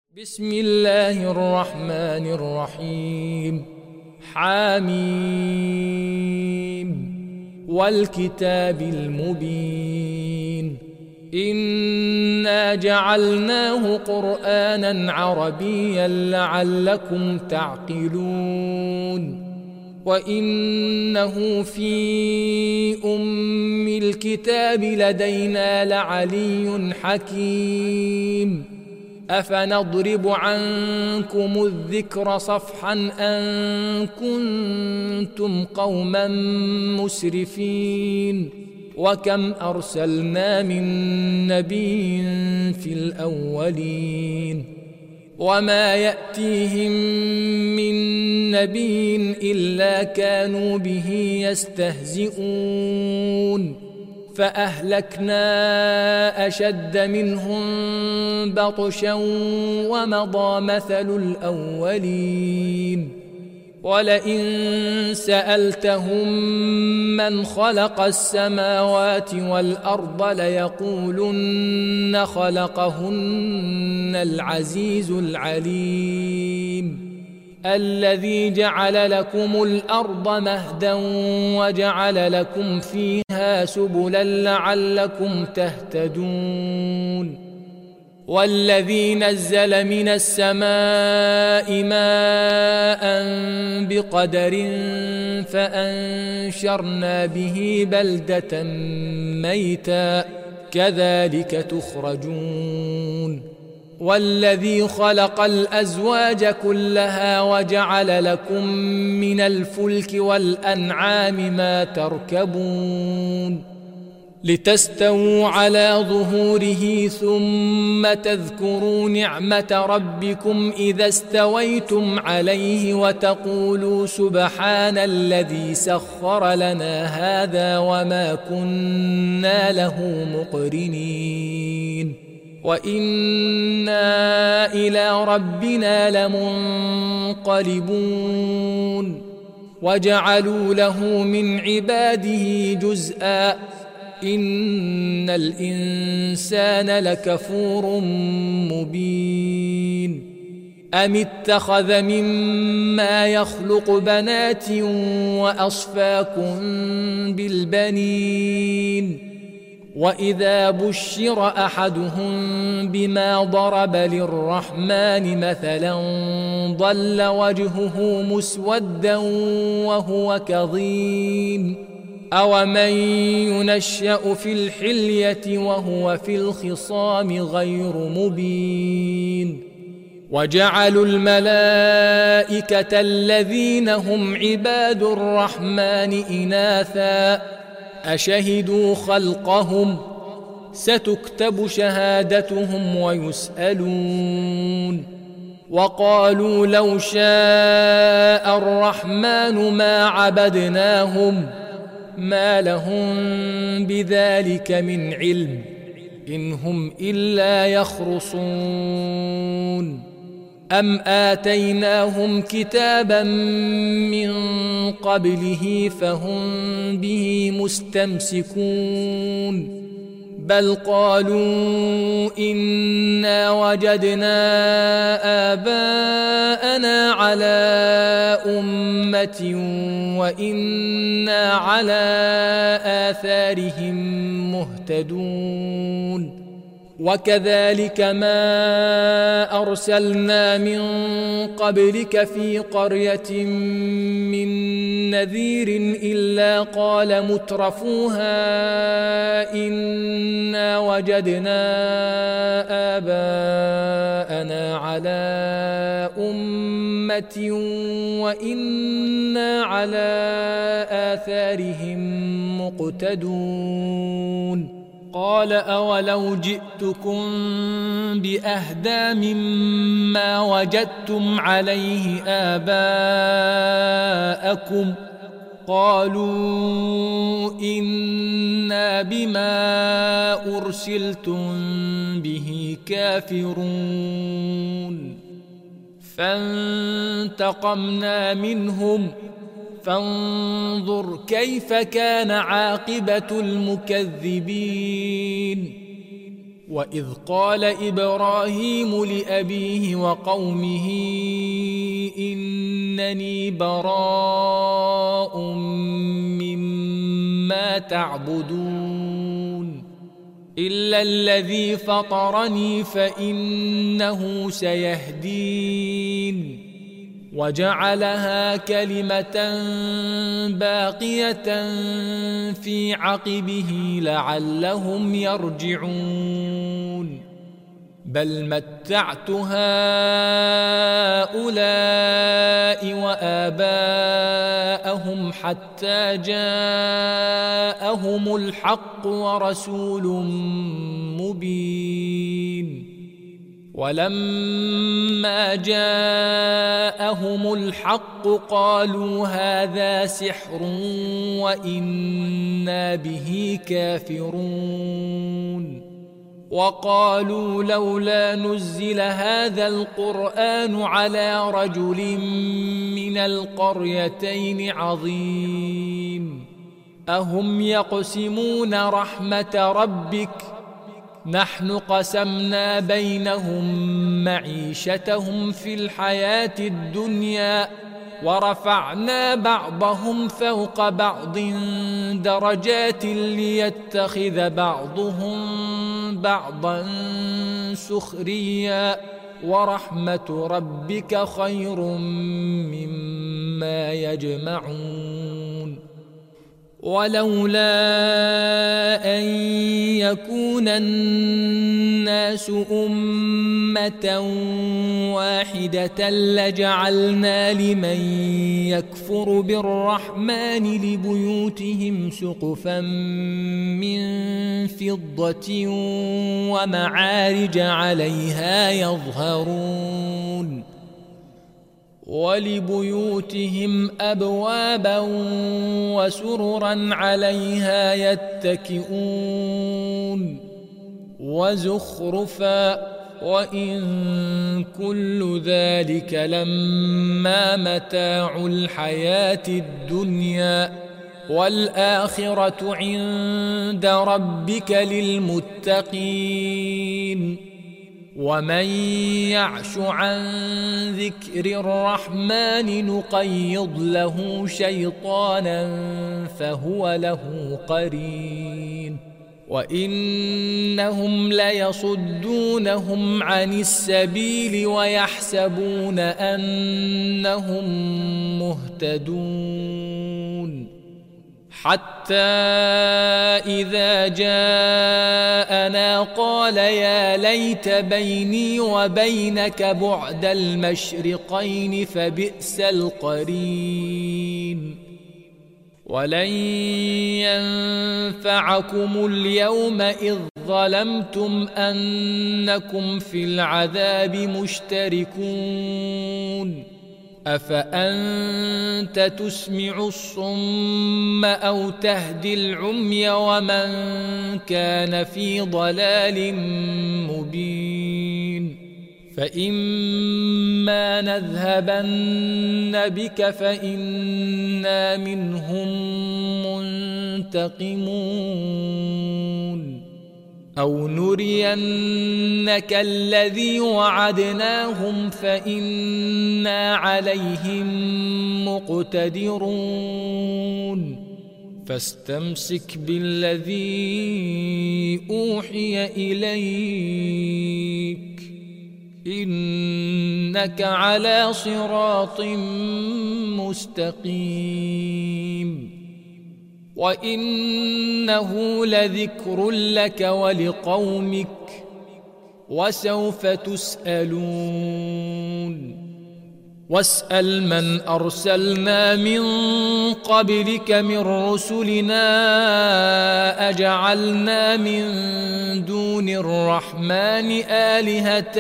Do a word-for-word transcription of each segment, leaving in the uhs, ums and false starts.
بسم الله الرحمن الرحيم. حميم والكتاب المبين إنا جعلناه قرآنا عربيا لعلكم تعقلون وإنه في أم الكتاب لدينا لعلي حكيم أفنضرب عنكم الذكر صفحا أن كنتم قوما مسرفين وكم أرسلنا من نبي في الأولين وما يأتيهم من نبي إلا كانوا به يستهزئون فأهلكنا أشد منهم بطشا ومضى مثل الأولين ولئن سألتهم من خلق السماوات والأرض ليقولن خلقهن العزيز العليم الذي جعل لكم الأرض مهدا وجعل لكم فيها سبلا لعلكم تهتدون والذي نزل من السماء ماء بقدر فأنشرنا به بلدة ميتا كذلك تخرجون والذي خلق الأزواج كلها وجعل لكم من الفلك والأنعام ما تركبون لتستووا على ظهوره ثم تذكروا نعمة ربكم إذا استويتم عليه وتقولوا سبحان الذي سخر لنا هذا وما كنا له مقرنين وإنا إلى ربنا لمنقلبون وجعلوا له من عباده جزءا إن الإنسان لكفور مبين أم اتخذ مما يخلق بنات وأصفاكم بالبنين وإذا بشر أحدهم بما ضرب للرحمن مثلا ظل وجهه مسودا وهو كظيم أومن ينشأ في الحلية وهو في الخصام غير مبين وجعلوا الملائكة الذين هم عباد الرحمن إناثا أشهدوا خلقهم ستكتب شهادتهم ويسألون وقالوا لو شاء الرحمن ما عبدناهم ما لهم بذلك من علم إن هم إلا يخرصون أم آتيناهم كتابا من قبله فهم به مستمسكون بل قالوا إنا وجدنا آباءنا على أمة وإنا على آثارهم مهتدون وكذلك ما أرسلنا من قبلك في قرية من نذير إلا قال مترفوها إنا وجدنا آباءنا على أمة وإنا على آثارهم مقتدون قال أولو جئتكم بأهدى مما وجدتم عليه آباءكم قالوا إنا بما أرسلتم به كافرون فانتقمنا منهم فانظر كيف كان عاقبة المكذبين وإذ قال إبراهيم لأبيه وقومه إنني براء مما تعبدون إلا الذي فطرني فإنه سيهدين وجعلها كلمة باقية في عقبه لعلهم يرجعون بل متعت هؤلاء وآباءهم حتى جاءهم الحق ورسول مبين ولما جاءهم الحق قالوا هذا سحر وإنا به كافرون وقالوا لولا نزل هذا القرآن على رجل من القريتين عظيم أهم يقسمون رحمة ربك نحن قسمنا بينهم معيشتهم في الحياة الدنيا ورفعنا بعضهم فوق بعض درجات ليتخذ بعضهم بعضا سخريا ورحمة ربك خير مما يجمعون ولولا أن يكون الناس أمة واحدة لجعلنا لمن يكفر بالرحمن لبيوتهم سقفا من فضة ومعارج عليها يظهرون ولبيوتهم أبوابا وسررا عليها يتكئون وزخرفا وإن كل ذلك لما متاع الحياة الدنيا والآخرة عند ربك للمتقين ومن يعش عن ذكر الرحمن نقيض له شيطانا فهو له قرين وإنهم ليصدونهم عن السبيل ويحسبون أنهم مهتدون حتى إذا جاءنا قال يا ليت بيني وبينك بعد المشرقين فبئس القرين ولن ينفعكم اليوم إذ ظلمتم أنكم في العذاب مشتركون أفأنت تسمع الصم أو تهدي العمي ومن كان في ضلال مبين فإما نذهبن بك فإنا منهم منتقمون أو نرينك الذي وعدناهم فإنا عليهم مقتدرون فاستمسك بالذي أوحي إليك إنك على صراط مستقيم وإنه لذكر لك ولقومك وسوف تسألون واسأل من أرسلنا من قبلك من رسلنا أجعلنا من دون الرحمن آلهة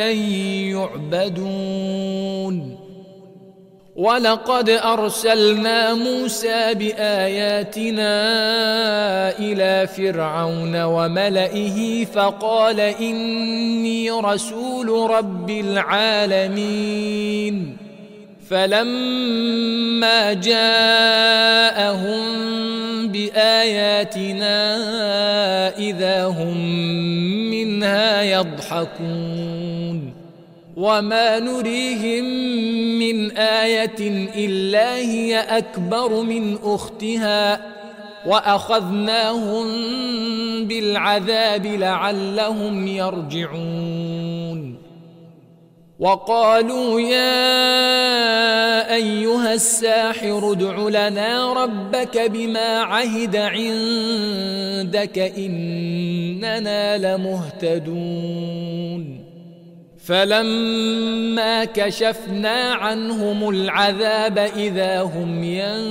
يعبدون ولقد أرسلنا موسى بآياتنا إلى فرعون وملئه فقال إني رسول رب العالمين فلما جاءهم بآياتنا إذا هم منها لا يضحكون وما نريهم من آية إلا هي أكبر من أختها وأخذناهم بالعذاب لعلهم يرجعون وقالوا يا أيها الساحر ادع لنا ربك بما عهد عندك إننا لمهتدون فلما كشفنا عنهم العذاب إذا هم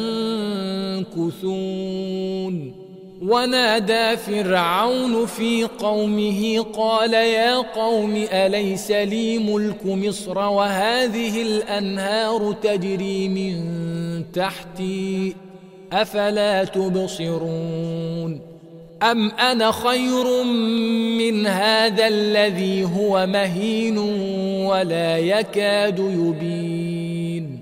ينكثون ونادى فرعون في قومه قال يا قوم أليس لي ملك مصر وهذه الأنهار تجري من تحتي أفلا تبصرون أم أنا خير من هذا الذي هو مهين ولا يكاد يبين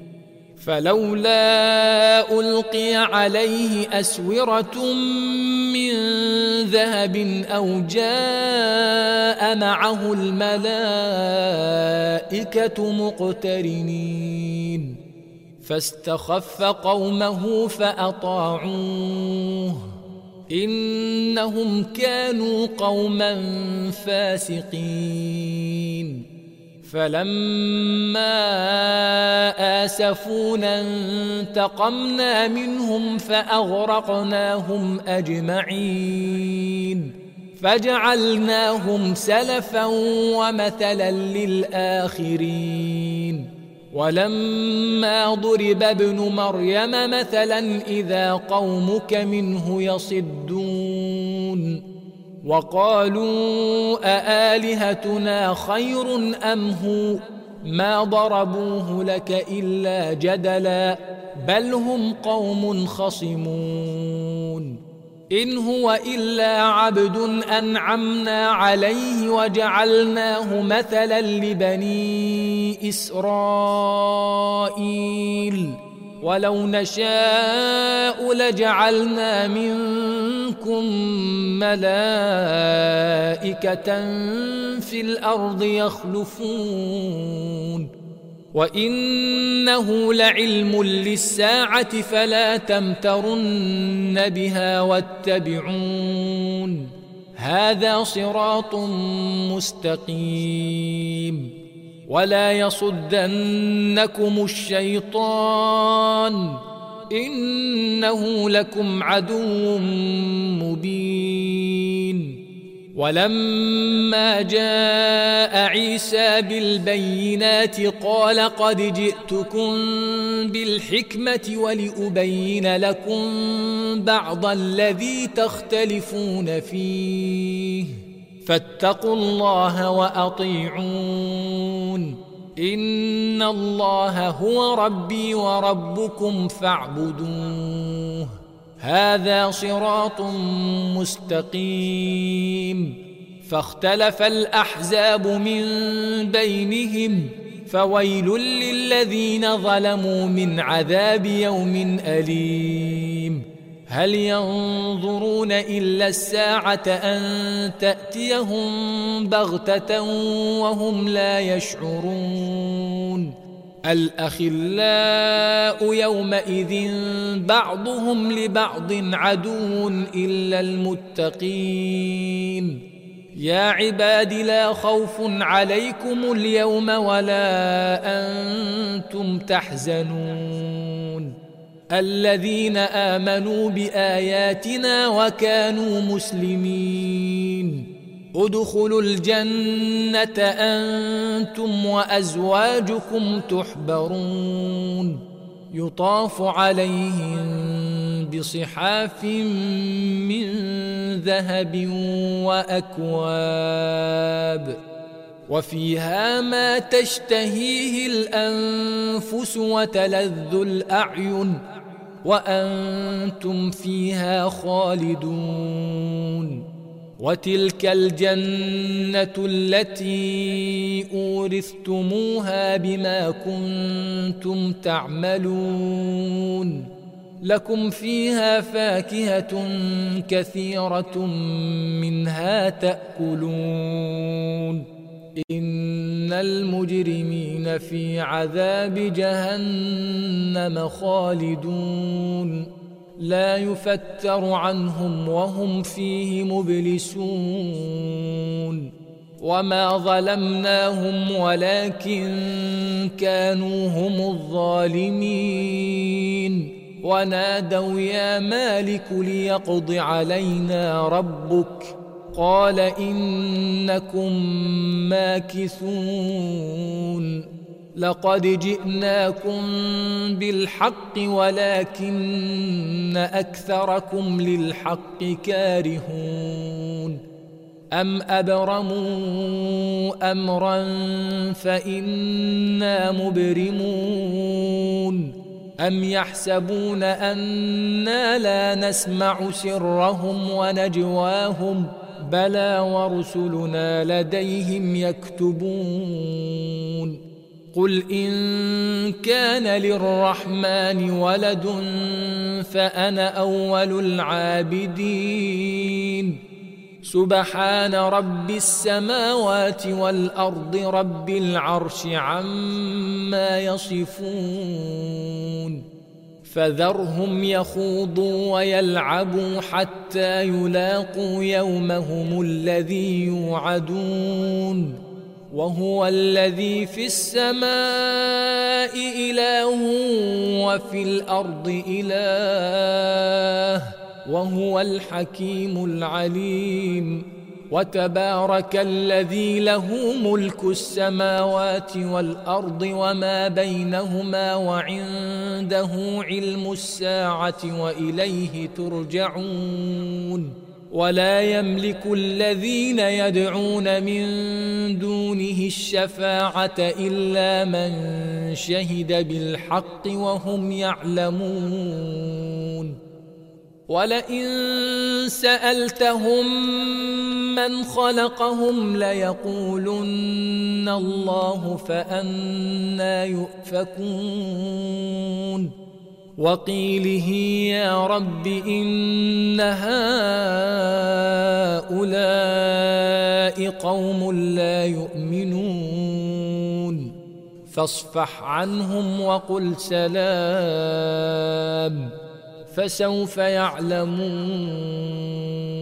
فلولا ألقي عليه أسورة من ذهب أو جاء معه الملائكة مقترنين فاستخف قومه فأطاعوه إنهم كانوا قوما فاسقين فلما آسفونا انتقمنا منهم فأغرقناهم أجمعين فجعلناهم سلفا ومثلا للآخرين ولما ضرب ابن مريم مثلا إذا قومك منه يصدون وقالوا أآلهتنا خير أم هو ما ضربوه لك إلا جدلا بل هم قوم خصمون إن هو إلا عبد أنعمنا عليه وجعلناه مثلا لبني إسرائيل ولو نشاء لجعلنا منكم ملائكة في الأرض يخلفون وإنه لعلم للساعة فلا تمترن بها واتبعون هذا صراط مستقيم ولا يصدنكم الشيطان إنه لكم عدو مبين ولما جاء عيسى بالبينات قال قد جئتكم بالحكمة ولأبين لكم بعض الذي تختلفون فيه فاتقوا الله وأطيعون إن الله هو ربي وربكم فاعبدوه هذا صراط مستقيم فاختلف الأحزاب من بينهم فويل للذين ظلموا من عذاب يوم أليم هل ينظرون إلا الساعة أن تأتيهم بغتة وهم لا يشعرون الأخلاء يومئذ بعضهم لبعض عدو إلا المتقين يا عباد لا خوف عليكم اليوم ولا أنتم تحزنون الذين آمنوا بآياتنا وكانوا مسلمين ادخلوا الجنة أنتم وأزواجكم تحبرون يطاف عليهم بصحاف من ذهب وأكواب وفيها ما تشتهيه الأنفس وتلذ الأعين وأنتم فيها خالدون وتلك الجنة التي أورثتموها بما كنتم تعملون لكم فيها فاكهة كثيرة منها تأكلون إن المجرمين في عذاب جهنم خالدون لا يفتر عنهم وهم فيه مبلسون وما ظلمناهم ولكن كانوا هم الظالمين ونادوا يا مالك ليقض علينا ربك قال إنكم ماكثون لقد جئناكم بالحق ولكن أكثركم للحق كارهون أم أبرموا أمرا فإنا مبرمون أم يحسبون أنا لا نسمع سرهم ونجواهم بلى ورسلنا لديهم يكتبون قل إن كان للرحمن ولد فأنا أول العابدين سبحان رب السماوات والأرض رب العرش عما يصفون فذرهم يخوضوا ويلعبوا حتى يلاقوا يومهم الذي يوعدون وهو الذي في السماء إله وفي الأرض إله وهو الحكيم العليم وتبارك الذي له ملك السماوات والأرض وما بينهما وعنده علم الساعة وإليه ترجعون ولا يملك الذين يدعون من دونه الشفاعة إلا من شهد بالحق وهم يعلمون ولئن سألتهم من خلقهم ليقولن الله فأنى يؤفكون وقيله يا رب إن هؤلاء قوم لا يؤمنون فاصفح عنهم وقل سلام فسوف يعلمون